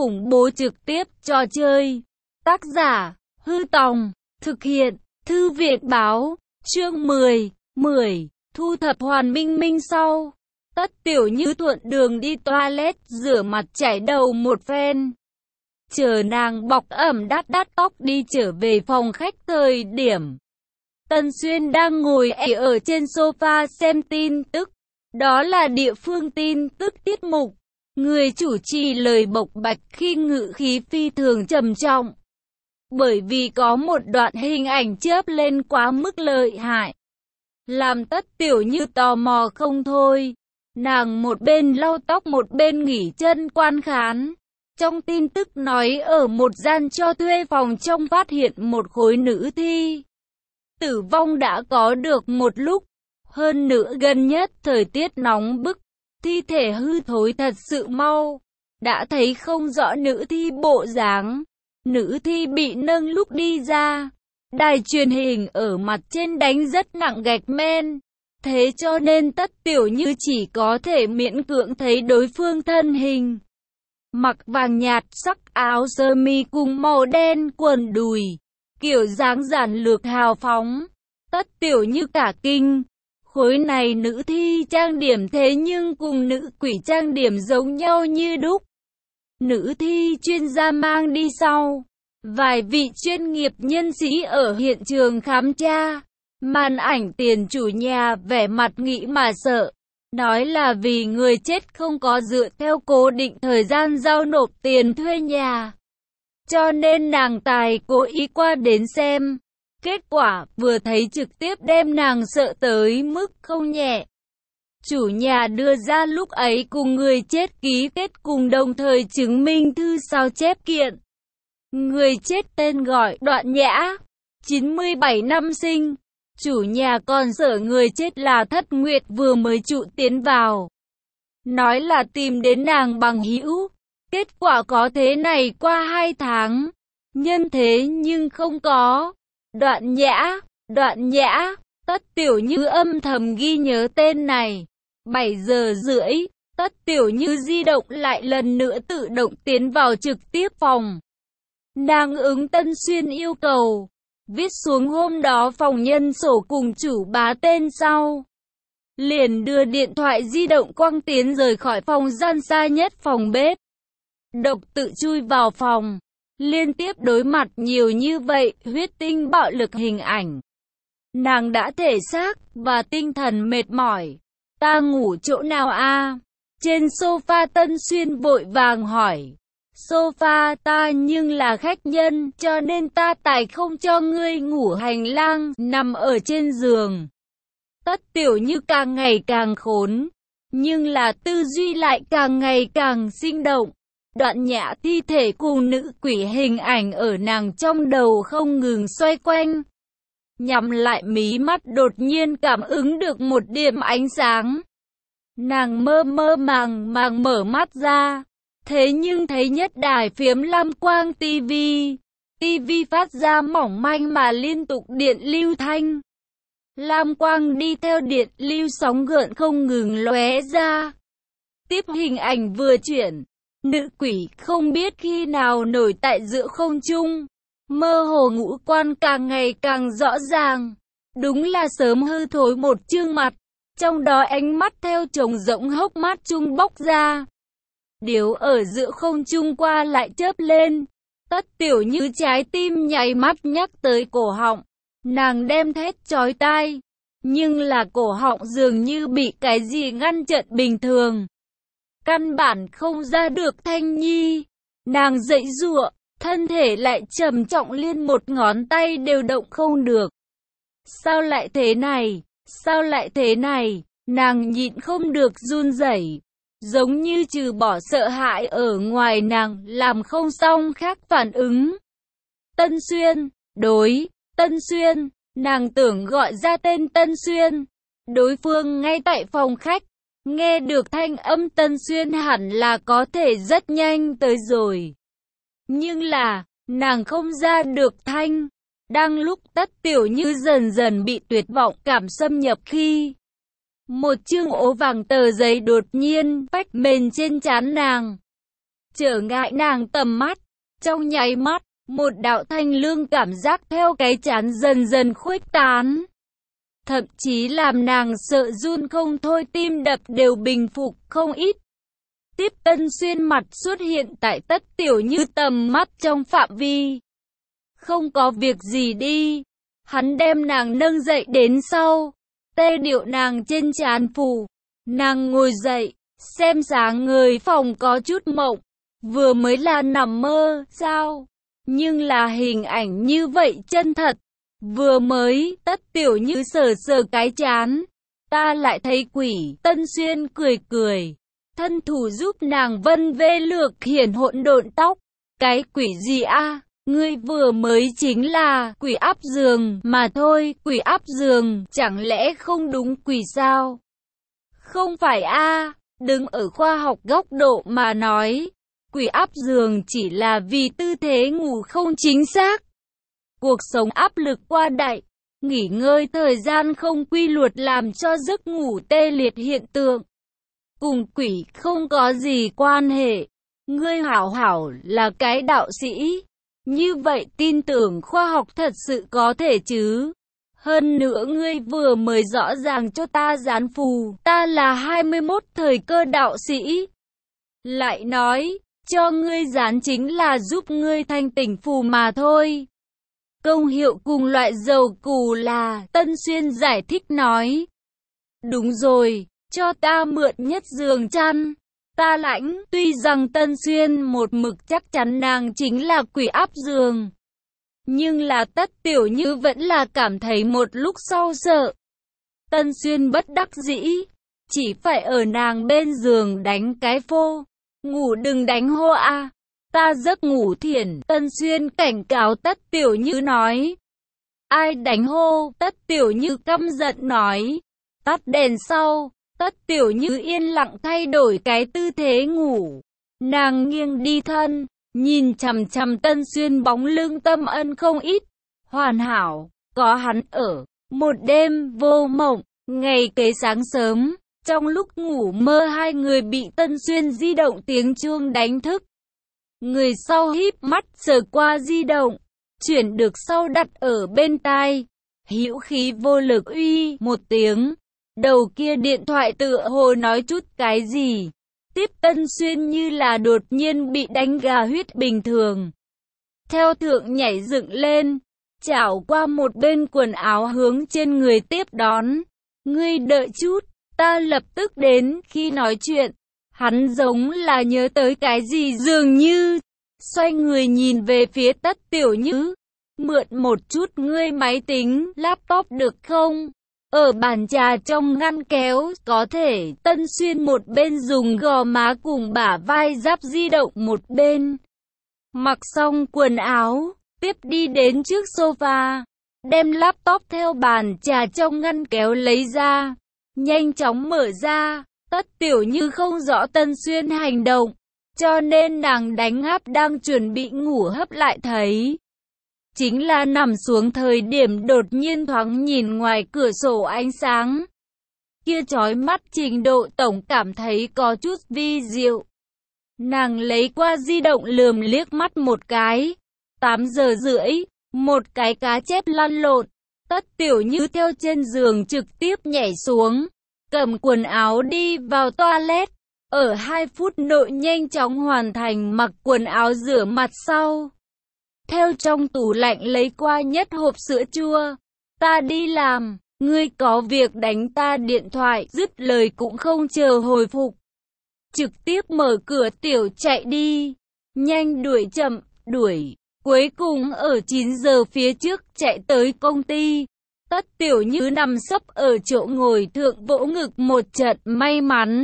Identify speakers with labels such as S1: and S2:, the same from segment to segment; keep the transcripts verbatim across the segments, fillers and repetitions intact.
S1: khủng bố trực tiếp trò chơi. Tác giả, Hư Tòng, thực hiện, Thư viện báo, chương mười, mười, thu thập Hoàn Minh Minh sau. Tất Tiểu Như thuận đường đi toilet, rửa mặt chải đầu một phen. Chờ nàng bọc ẩm đắt đắt tóc đi trở về phòng khách thời điểm. Tân Xuyên đang ngồi ẻ ở trên sofa xem tin tức. Đó là địa phương tin tức tiết mục. Người chủ trì lời bộc bạch khi ngữ khí phi thường trầm trọng. Bởi vì có một đoạn hình ảnh chớp lên quá mức lợi hại. Làm Tất Tiểu Như tò mò không thôi. Nàng một bên lau tóc một bên nghỉ chân quan khán. Trong tin tức nói ở một gian cho thuê phòng trong phát hiện một khối nữ thi. Tử vong đã có được một lúc. Hơn nữa gần nhất thời tiết nóng bức. Thi thể hư thối thật sự mau. Đã thấy không rõ nữ thi bộ dáng. Nữ thi bị nâng lúc đi ra. Đài truyền hình ở mặt trên đánh rất nặng gạch men. Thế cho nên Tất Tiểu Như chỉ có thể miễn cưỡng thấy đối phương thân hình. Mặc vàng nhạt sắc áo sơ mi cùng màu đen quần đùi. Kiểu dáng giản lược hào phóng. Tất Tiểu Như cả kinh. Khối này nữ thi trang điểm thế nhưng cùng nữ quỷ trang điểm giống nhau như đúc. Nữ thi chuyên gia mang đi sau. Vài vị chuyên nghiệp nhân sĩ ở hiện trường khám tra. Màn ảnh tiền chủ nhà vẻ mặt nghĩ mà sợ. Nói là vì người chết không có dựa theo cố định thời gian giao nộp tiền thuê nhà. Cho nên nàng tài cố ý qua đến xem. Kết quả vừa thấy trực tiếp đem nàng sợ tới mức không nhẹ. Chủ nhà đưa ra lúc ấy cùng người chết ký kết cùng đồng thời chứng minh thư sao chép kiện. Người chết tên gọi Đoạn Nhã, chín mươi bảy năm sinh. Chủ nhà còn sợ người chết là Thất Nguyệt vừa mới trụ tiến vào. Nói là tìm đến nàng bằng hữu. Kết quả có thế này qua hai tháng. Nhân thế nhưng không có. Đoạn Nhã, Đoạn Nhã, Tất Tiểu Như âm thầm ghi nhớ tên này. bảy giờ rưỡi, Tất Tiểu Như di động lại lần nữa tự động tiến vào trực tiếp phòng. Nàng ứng Tân Xuyên yêu cầu. Viết xuống hôm đó phòng nhân sổ cùng chủ bá tên sau. Liền đưa điện thoại di động quăng tiến rời khỏi phòng gian xa nhất phòng bếp. Độc tự chui vào phòng. Liên tiếp đối mặt nhiều như vậy, huyết tinh bạo lực hình ảnh. Nàng đã thể xác và tinh thần mệt mỏi. Ta ngủ chỗ nào a? Trên sofa Tân Xuyên vội vàng hỏi. Sofa ta nhưng là khách nhân, cho nên ta tài không cho ngươi ngủ hành lang, nằm ở trên giường. Tất Tiểu Như càng ngày càng khốn, nhưng là tư duy lại càng ngày càng sinh động. Đoạn Nhã thi thể cùng nữ quỷ hình ảnh ở nàng trong đầu không ngừng xoay quanh. Nhắm lại mí mắt đột nhiên cảm ứng được một điểm ánh sáng. Nàng mơ mơ màng màng mở mắt ra. Thế nhưng thấy nhất đài phiếm lam quang tivi. Tivi phát ra mỏng manh mà liên tục điện lưu thanh. Lam quang đi theo điện lưu sóng gợn không ngừng lóe ra. Tiếp hình ảnh vừa chuyển. Nữ quỷ không biết khi nào nổi tại giữa không trung. Mơ hồ ngũ quan càng ngày càng rõ ràng. Đúng là sớm hư thối một chương mặt. Trong đó ánh mắt theo trồng rỗng hốc mắt trung bốc ra. Điếu ở giữa không trung qua lại chớp lên. Tất Tiểu Như trái tim nháy mắt nhắc tới cổ họng. Nàng đem thét chói tai. Nhưng là cổ họng dường như bị cái gì ngăn chặn bình thường. Căn bản không ra được thanh nhi. Nàng giãy giụa, thân thể lại trầm trọng liên một ngón tay đều động không được. Sao lại thế này? Sao lại thế này? Nàng nhịn không được run rẩy. Giống như trừ bỏ sợ hãi ở ngoài nàng làm không xong khác phản ứng. Tân Xuyên, đối, Tân Xuyên, nàng tưởng gọi ra tên Tân Xuyên. Đối phương ngay tại phòng khách, nghe được thanh âm Tân Xuyên hẳn là có thể rất nhanh tới rồi. Nhưng là, nàng không ra được thanh. Đang lúc Tất Tiểu Như dần dần bị tuyệt vọng cảm xâm nhập khi một chương ố vàng tờ giấy đột nhiên phách mền trên trán nàng. trở ngại nàng tầm mắt. Trong nháy mắt, một đạo thanh lương cảm giác theo cái chán dần dần khuếch tán. Thậm chí làm nàng sợ run không thôi, tim đập đều bình phục không ít. Tiếp Tân Xuyên mặt xuất hiện tại Tất Tiểu Như tầm mắt trong phạm vi. Không có việc gì đi. Hắn đem nàng nâng dậy đến sau. Tê điệu nàng trên trán phủ. Nàng ngồi dậy, xem sáng người phòng có chút mộng. Vừa mới là nằm mơ, sao? Nhưng là hình ảnh như vậy chân thật. Vừa mới, Tất Tiểu Như sờ sờ cái chán. Ta lại thấy quỷ. Tân Xuyên cười cười. Thân thủ giúp nàng vân vê lược hiển hỗn độn tóc. Cái quỷ gì a? À? Ngươi vừa mới chính là quỷ áp giường mà thôi. Quỷ áp giường, chẳng lẽ không đúng quỷ sao? Không phải a, à? Đứng ở khoa học góc độ mà nói, quỷ áp giường chỉ là vì tư thế ngủ không chính xác. Cuộc sống áp lực qua đại, nghỉ ngơi thời gian không quy luật làm cho giấc ngủ tê liệt hiện tượng. Cùng quỷ không có gì quan hệ. Ngươi hảo hảo là cái đạo sĩ. Như vậy tin tưởng khoa học thật sự có thể chứ. Hơn nữa ngươi vừa mới rõ ràng cho ta dán phù. Ta là hai mươi mốt thời cơ đạo sĩ. Lại nói, cho ngươi dán chính là giúp ngươi thanh tỉnh phù mà thôi. Công hiệu cùng loại dầu cù là, Tân Xuyên giải thích nói. Đúng rồi, cho ta mượn nhất giường chăn. Ta lãnh, tuy rằng Tân Xuyên một mực chắc chắn nàng chính là quỷ áp giường. Nhưng là Tất Tiểu Như vẫn là cảm thấy một lúc sau sợ. Tân Xuyên bất đắc dĩ, chỉ phải ở nàng bên giường đánh cái phô. Ngủ đừng đánh hô a, à. Ta giấc ngủ thiền. Tân Xuyên cảnh cáo Tất Tiểu Như nói. Ai đánh hô? Tất Tiểu Như căm giận nói. Tắt đèn sau. Tất Tiểu Như yên lặng thay đổi cái tư thế ngủ. Nàng nghiêng đi thân, nhìn chằm chằm Tân Xuyên bóng lưng tâm ân không ít. Hoàn hảo, có hắn ở. Một đêm vô mộng, ngày kế sáng sớm, trong lúc ngủ mơ hai người bị Tân Xuyên di động tiếng chuông đánh thức. Người sau híp mắt sờ qua di động, chuyển được sau đặt ở bên tai. Hữu khí vô lực uy một tiếng. Đầu kia điện thoại tựa hồ nói chút cái gì. Tiếp Tân Xuyên như là đột nhiên bị đánh gà huyết bình thường. Theo thượng nhảy dựng lên, chảo qua một bên quần áo hướng trên người tiếp đón. Ngươi đợi chút, ta lập tức đến. Khi nói chuyện, hắn giống là nhớ tới cái gì dường như. Xoay người nhìn về phía Tất Tiểu Như. Mượn một chút ngươi máy tính, laptop được không? Ở bàn trà trong ngăn kéo, có thể. Tân Xuyên một bên dùng gò má cùng bả vai giáp di động một bên. Mặc xong quần áo, tiếp đi đến trước sofa, đem laptop theo bàn trà trong ngăn kéo lấy ra, nhanh chóng mở ra. Tất Tiểu Như không rõ Tân Xuyên hành động, cho nên nàng đánh áp đang chuẩn bị ngủ hấp lại thấy. Chính là nằm xuống thời điểm đột nhiên thoáng nhìn ngoài cửa sổ ánh sáng. Kia chói mắt trình độ tổng cảm thấy có chút vi diệu. Nàng lấy qua di động lườm liếc mắt một cái. tám giờ rưỡi, một cái cá chép lăn lộn. Tất Tiểu Như theo trên giường trực tiếp nhảy xuống, cầm quần áo đi vào toilet. Ở hai phút nội nhanh chóng hoàn thành mặc quần áo rửa mặt sau. Theo trong tủ lạnh lấy qua nhất hộp sữa chua. Ta đi làm, ngươi có việc đánh ta điện thoại. Dứt lời cũng không chờ hồi phục, trực tiếp mở cửa tiểu chạy đi. Nhanh đuổi chậm, đuổi. Cuối cùng ở chín giờ phía trước chạy tới công ty. Tất Tiểu Như nằm sấp ở chỗ ngồi thượng vỗ ngực một trận may mắn.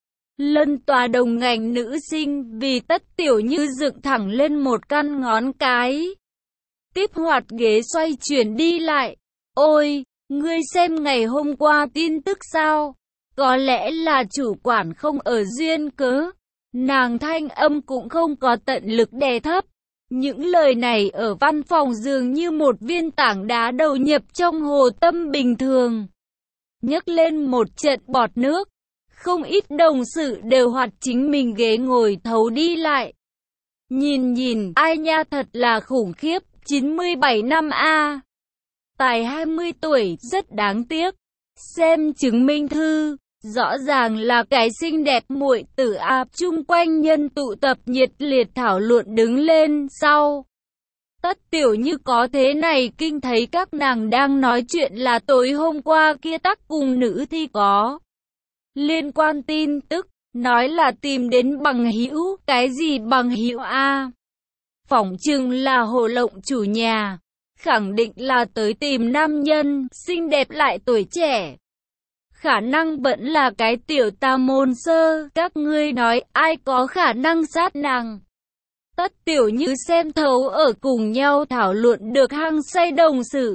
S1: Lân tòa đồng ngành nữ sinh vì Tất Tiểu Như dựng thẳng lên một căn ngón cái. Tiếp hoạt ghế xoay chuyển đi lại. Ôi, ngươi xem ngày hôm qua tin tức sao? Có lẽ là chủ quản không ở duyên cớ. Nàng thanh âm cũng không có tận lực đè thấp. Những lời này ở văn phòng dường như một viên tảng đá đầu nhập trong hồ tâm bình thường. Nhấc lên một trận bọt nước. Không ít đồng sự đều hoạt chính mình ghế ngồi thấu đi lại. Nhìn nhìn, ai nha thật là khủng khiếp, chín mươi bảy năm a. Tài hai mươi tuổi, rất đáng tiếc. Xem chứng minh thư, rõ ràng là cái xinh đẹp muội tử a. Chung quanh nhân tụ tập nhiệt liệt thảo luận đứng lên sau. Tất Tiểu Như có thế này kinh thấy các nàng đang nói chuyện là tối hôm qua kia tắc cùng nữ thi có liên quan tin tức, nói là tìm đến bằng hữu, cái gì bằng hữu a? Phỏng chừng là Hồ Lộng chủ nhà, khẳng định là tới tìm nam nhân, xinh đẹp lại tuổi trẻ. Khả năng vẫn là cái tiểu tà môn sơ, các ngươi nói ai có khả năng sát nàng. Tất Tiểu Như xem thấu ở cùng nhau thảo luận được hăng say đồng sự.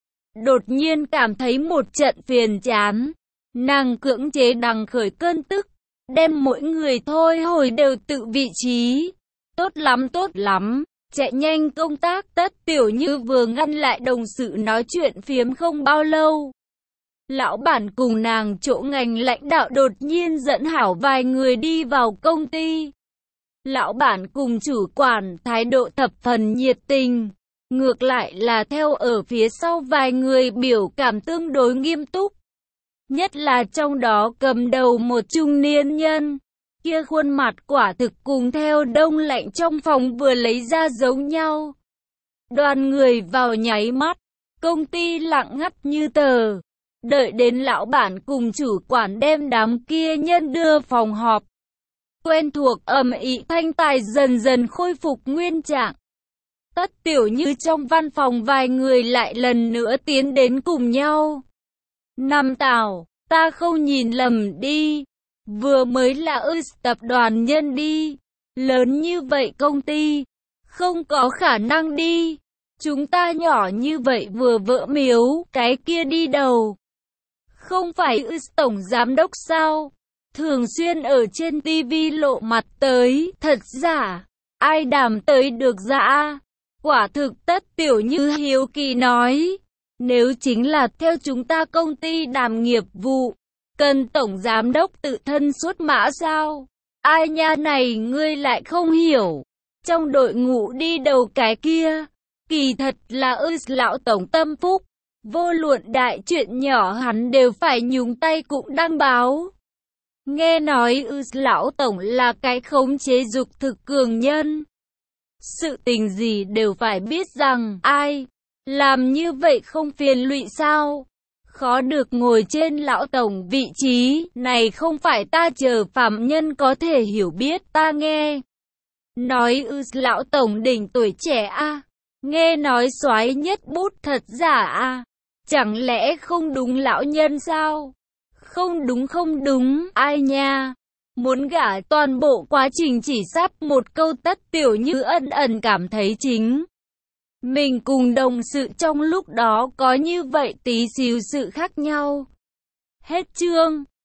S1: Đột nhiên cảm thấy một trận phiền chán. Nàng cưỡng chế đằng khởi cơn tức, đem mỗi người thôi hồi đều tự vị trí. Tốt lắm tốt lắm, chạy nhanh công tác. Tất Tiểu Như vừa ngăn lại đồng sự nói chuyện phiếm không bao lâu. Lão bản cùng nàng chỗ ngành lãnh đạo đột nhiên dẫn hảo vài người đi vào công ty. Lão bản cùng chủ quản thái độ thập phần nhiệt tình, ngược lại là theo ở phía sau vài người biểu cảm tương đối nghiêm túc. Nhất là trong đó cầm đầu một trung niên nhân, kia khuôn mặt quả thực cùng theo đông lạnh trong phòng vừa lấy ra giống nhau. Đoàn người vào nháy mắt, công ty lặng ngắt như tờ, đợi đến lão bản cùng chủ quản đem đám kia nhân đưa phòng họp. Quen thuộc ầm ĩ thanh tài dần dần khôi phục nguyên trạng. Tất Tiểu Như trong văn phòng vài người lại lần nữa tiến đến cùng nhau. Năm Tào, ta không nhìn lầm đi, vừa mới là ư tập đoàn nhân đi, lớn như vậy công ty, không có khả năng đi, chúng ta nhỏ như vậy vừa vỡ miếu, cái kia đi đầu. Không phải ư tổng giám đốc sao, thường xuyên ở trên tivi lộ mặt tới, thật giả, ai đảm tới được dạ. Quả thực Tất Tiểu Như hiếu kỳ nói. Nếu chính là theo chúng ta công ty đảm nghiệp vụ, cần tổng giám đốc tự thân xuất mã sao? Ai nha này ngươi lại không hiểu. Trong đội ngũ đi đầu cái kia, kỳ thật là ư lão tổng tâm phúc. Vô luận đại chuyện nhỏ hắn đều phải nhúng tay cũng đăng báo. Nghe nói ư lão tổng là cái khống chế dục thực cường nhân. Sự tình gì đều phải biết rằng ai làm như vậy không phiền lụy sao? Khó được ngồi trên lão tổng vị trí, này không phải ta chờ phạm nhân có thể hiểu biết. Ta nghe nói ư lão tổng đỉnh tuổi trẻ a, à? Nghe nói soái nhất bút thật giả a, à? Chẳng lẽ không đúng lão nhân sao? Không đúng không đúng, ai nha? Muốn gả toàn bộ quá trình chỉ sắp một câu. Tất Tiểu Như ân ẩn cảm thấy chính mình cùng đồng sự trong lúc đó có như vậy tí xíu sự khác nhau. Hết chương.